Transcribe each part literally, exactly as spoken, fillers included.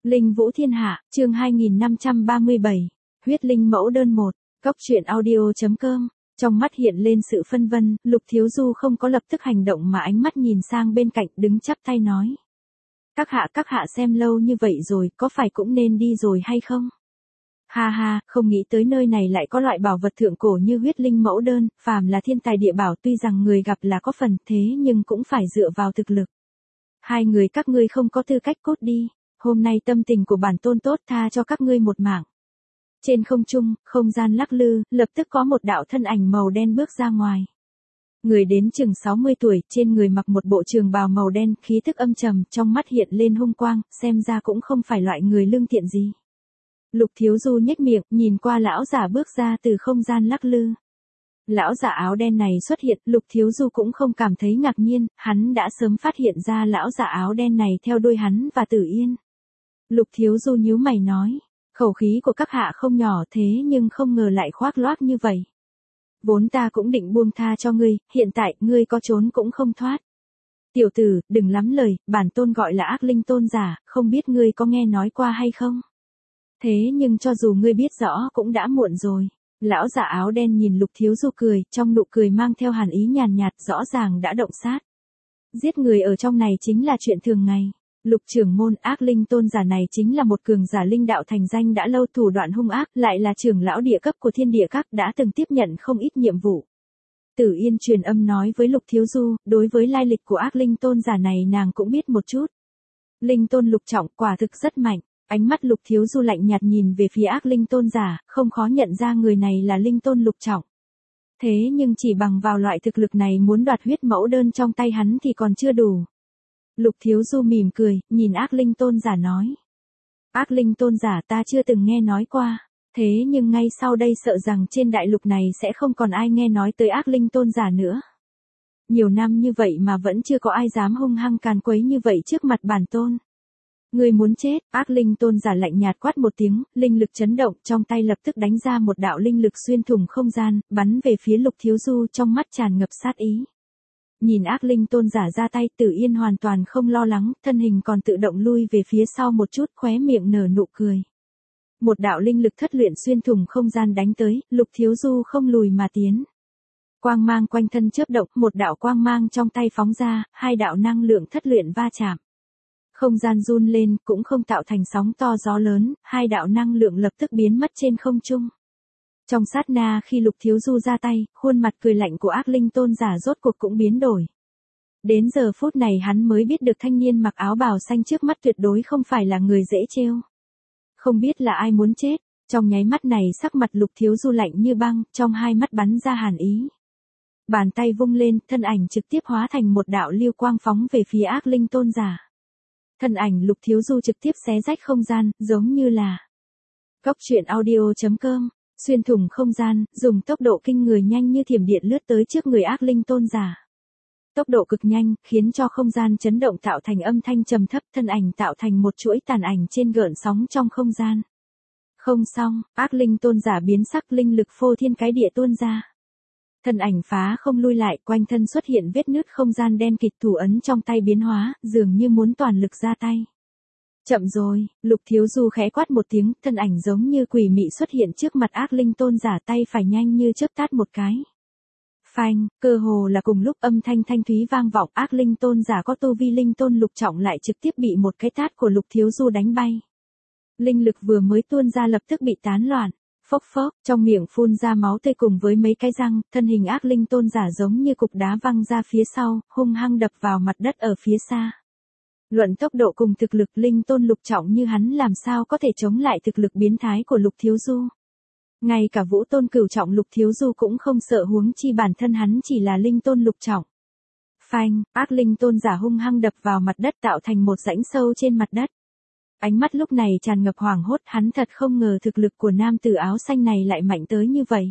Linh Vũ Thiên Hạ, chương hai nghìn năm trăm ba mươi bảy, huyết linh mẫu đơn một, cốc truyện audio.com. Trong mắt hiện lên sự phân vân, Lục Thiếu Du không có lập tức hành động mà ánh mắt nhìn sang bên cạnh đứng chắp tay nói. Các hạ các hạ xem lâu như vậy rồi, có phải cũng nên đi rồi hay không? Ha ha, không nghĩ tới nơi này lại có loại bảo vật thượng cổ như huyết linh mẫu đơn, phàm là thiên tài địa bảo tuy rằng người gặp là có phần thế nhưng cũng phải dựa vào thực lực. Hai người các ngươi không có tư cách cốt đi, hôm nay tâm tình của bản tôn tốt tha cho các ngươi một mạng. Trên không trung, không gian lắc lư, lập tức có một đạo thân ảnh màu đen bước ra ngoài. Người đến chừng sáu mươi tuổi, trên người mặc một bộ trường bào màu đen, khí thức âm trầm, trong mắt hiện lên hung quang, xem ra cũng không phải loại người lương thiện gì. Lục Thiếu Du nhếch miệng, nhìn qua lão giả bước ra từ không gian lắc lư. Lão giả áo đen này xuất hiện, Lục Thiếu Du cũng không cảm thấy ngạc nhiên, hắn đã sớm phát hiện ra lão giả áo đen này theo đuôi hắn và Tử Yên. Lục Thiếu Du nhíu mày nói, khẩu khí của các hạ không nhỏ thế nhưng không ngờ lại khoác loác như vậy. Vốn ta cũng định buông tha cho ngươi, hiện tại ngươi có trốn cũng không thoát. Tiểu tử, đừng lắm lời, bản tôn gọi là Ác Linh Tôn giả, không biết ngươi có nghe nói qua hay không? Thế nhưng cho dù ngươi biết rõ cũng đã muộn rồi. Lão giả áo đen nhìn Lục Thiếu Du cười, trong nụ cười mang theo hàn ý nhàn nhạt, rõ ràng đã động sát. Giết người ở trong này chính là chuyện thường ngày. Lục trưởng môn Ác Linh Tôn giả này chính là một cường giả linh đạo thành danh đã lâu, thủ đoạn hung ác, lại là trưởng lão địa cấp của Thiên Địa Các, đã từng tiếp nhận không ít nhiệm vụ. Tử Yên truyền âm nói với Lục Thiếu Du, đối với lai lịch của Ác Linh Tôn giả này nàng cũng biết một chút. Linh Tôn lục trọng quả thực rất mạnh. Ánh mắt Lục Thiếu Du lạnh nhạt nhìn về phía Ác Linh Tôn giả, không khó nhận ra người này là Linh Tôn lục trọng. Thế nhưng chỉ bằng vào loại thực lực này muốn đoạt huyết mẫu đơn trong tay hắn thì còn chưa đủ. Lục Thiếu Du mỉm cười, nhìn Ác Linh Tôn giả nói. Ác Linh Tôn giả ta chưa từng nghe nói qua, thế nhưng ngay sau đây sợ rằng trên đại lục này sẽ không còn ai nghe nói tới Ác Linh Tôn giả nữa. Nhiều năm như vậy mà vẫn chưa có ai dám hung hăng càn quấy như vậy trước mặt bản tôn. Người muốn chết, Ác Linh Tôn giả lạnh nhạt quát một tiếng, linh lực chấn động, trong tay lập tức đánh ra một đạo linh lực xuyên thủng không gian, bắn về phía Lục Thiếu Du, trong mắt tràn ngập sát ý. Nhìn Ác Linh Tôn giả ra tay, Tử Yên hoàn toàn không lo lắng, thân hình còn tự động lui về phía sau một chút, khóe miệng nở nụ cười. Một đạo linh lực thất luyện xuyên thủng không gian đánh tới, Lục Thiếu Du không lùi mà tiến. Quang mang quanh thân chớp động, một đạo quang mang trong tay phóng ra, hai đạo năng lượng thất luyện va chạm. Không gian run lên, cũng không tạo thành sóng to gió lớn, hai đạo năng lượng lập tức biến mất trên không trung. Trong sát na khi Lục Thiếu Du ra tay, khuôn mặt cười lạnh của Ác Linh Tôn giả rốt cuộc cũng biến đổi. Đến giờ phút này hắn mới biết được thanh niên mặc áo bào xanh trước mắt tuyệt đối không phải là người dễ trêu. Không biết là ai muốn chết, trong nháy mắt này sắc mặt Lục Thiếu Du lạnh như băng, trong hai mắt bắn ra hàn ý. Bàn tay vung lên, thân ảnh trực tiếp hóa thành một đạo lưu quang phóng về phía Ác Linh Tôn giả. Thân ảnh Lục Thiếu Du trực tiếp xé rách không gian, giống như là cốc truyện audio.com, xuyên thủng không gian, dùng tốc độ kinh người nhanh như thiểm điện lướt tới trước người Ác Linh Tôn giả. Tốc độ cực nhanh, khiến cho không gian chấn động tạo thành âm thanh trầm thấp, thân ảnh tạo thành một chuỗi tàn ảnh trên gợn sóng trong không gian. Không xong, Ác Linh Tôn giả biến sắc, linh lực phô thiên cái địa tuôn ra. Thân ảnh phá không lui lại, quanh thân xuất hiện vết nứt, không gian đen kịt, thủ ấn trong tay biến hóa, dường như muốn toàn lực ra tay. Chậm rồi, Lục Thiếu Du khẽ quát một tiếng, thân ảnh giống như quỷ mị xuất hiện trước mặt Ác Linh Tôn giả, tay phải nhanh như chớp tát một cái. Phanh, cơ hồ là cùng lúc âm thanh thanh thúy vang vọng, Ác Linh Tôn giả có tu vi Linh Tôn lục trọng lại trực tiếp bị một cái tát của Lục Thiếu Du đánh bay. Linh lực vừa mới tuôn ra lập tức bị tán loạn. Phốc phốc, trong miệng phun ra máu tươi cùng với mấy cái răng, thân hình Ác Linh Tôn giả giống như cục đá văng ra phía sau, hung hăng đập vào mặt đất ở phía xa. Luận tốc độ cùng thực lực, Linh Tôn lục trọng như hắn làm sao có thể chống lại thực lực biến thái của Lục Thiếu Du. Ngay cả Vũ Tôn cửu trọng Lục Thiếu Du cũng không sợ, huống chi bản thân hắn chỉ là Linh Tôn lục trọng. Phanh, Ác Linh Tôn giả hung hăng đập vào mặt đất tạo thành một rãnh sâu trên mặt đất. Ánh mắt lúc này tràn ngập hoảng hốt, hắn thật không ngờ thực lực của nam tử áo xanh này lại mạnh tới như vậy.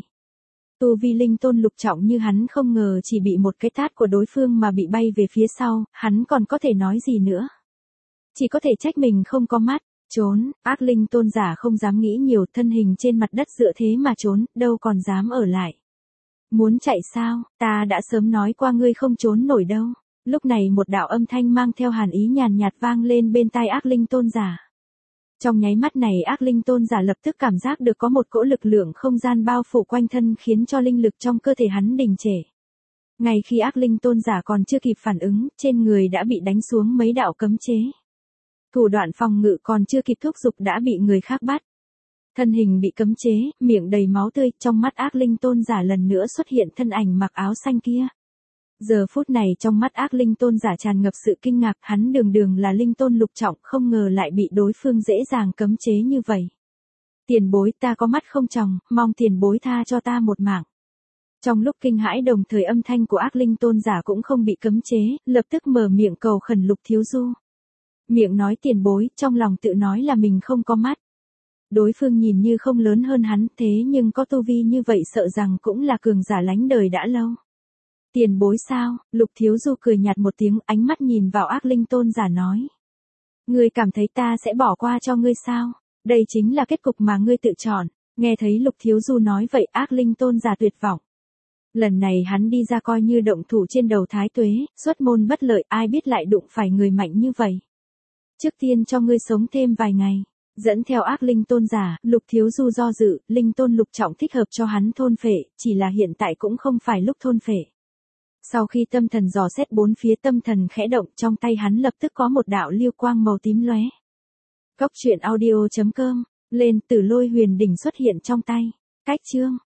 Tu vi Linh Tôn lục trọng như hắn không ngờ chỉ bị một cái tát của đối phương mà bị bay về phía sau, hắn còn có thể nói gì nữa. Chỉ có thể trách mình không có mắt, trốn, Ác Linh Tôn giả không dám nghĩ nhiều, thân hình trên mặt đất dựa thế mà trốn, đâu còn dám ở lại. Muốn chạy sao, ta đã sớm nói qua ngươi không trốn nổi đâu. Lúc này một đạo âm thanh mang theo hàn ý nhàn nhạt vang lên bên tai Ác Linh Tôn giả. Trong nháy mắt này ác linh tôn giả lập tức cảm giác được có một cỗ lực lượng không gian bao phủ quanh thân khiến cho linh lực trong cơ thể hắn đình trệ. Ngay khi ác linh tôn giả còn chưa kịp phản ứng, trên người đã bị đánh xuống mấy đạo cấm chế. Thủ đoạn phòng ngự còn chưa kịp thúc giục đã bị người khác bắt. Thân hình bị cấm chế, miệng đầy máu tươi, trong mắt ác linh tôn giả lần nữa xuất hiện thân ảnh mặc áo xanh kia. Giờ phút này trong mắt ác linh tôn giả tràn ngập sự kinh ngạc, hắn đường đường là linh tôn lục trọng, không ngờ lại bị đối phương dễ dàng cấm chế như vậy. Tiền bối, ta có mắt không tròng, mong tiền bối tha cho ta một mạng. Trong lúc kinh hãi đồng thời âm thanh của ác linh tôn giả cũng không bị cấm chế, lập tức mở miệng cầu khẩn Lục Thiếu Du. Miệng nói tiền bối, trong lòng tự nói là mình không có mắt. Đối phương nhìn như không lớn hơn hắn, thế nhưng có tu vi như vậy sợ rằng cũng là cường giả lánh đời đã lâu. Tiền bối sao? Lục Thiếu Du cười nhạt một tiếng, ánh mắt nhìn vào ác linh tôn giả nói. Ngươi cảm thấy ta sẽ bỏ qua cho ngươi sao? Đây chính là kết cục mà ngươi tự chọn. Nghe thấy Lục Thiếu Du nói vậy ác linh tôn giả tuyệt vọng. Lần này hắn đi ra coi như động thủ trên đầu Thái Tuế, xuất môn bất lợi, ai biết lại đụng phải người mạnh như vậy. Trước tiên cho ngươi sống thêm vài ngày. Dẫn theo ác linh tôn giả, Lục Thiếu Du do dự, linh tôn lục trọng thích hợp cho hắn thôn phệ, chỉ là hiện tại cũng không phải lúc thôn phệ. Sau khi tâm thần dò xét bốn phía, tâm thần khẽ động, trong tay hắn lập tức có một đạo lưu quang màu tím lóe. Cốc truyện audio chấm com, lên Tử Lôi Huyền Đỉnh xuất hiện trong tay. Cách chương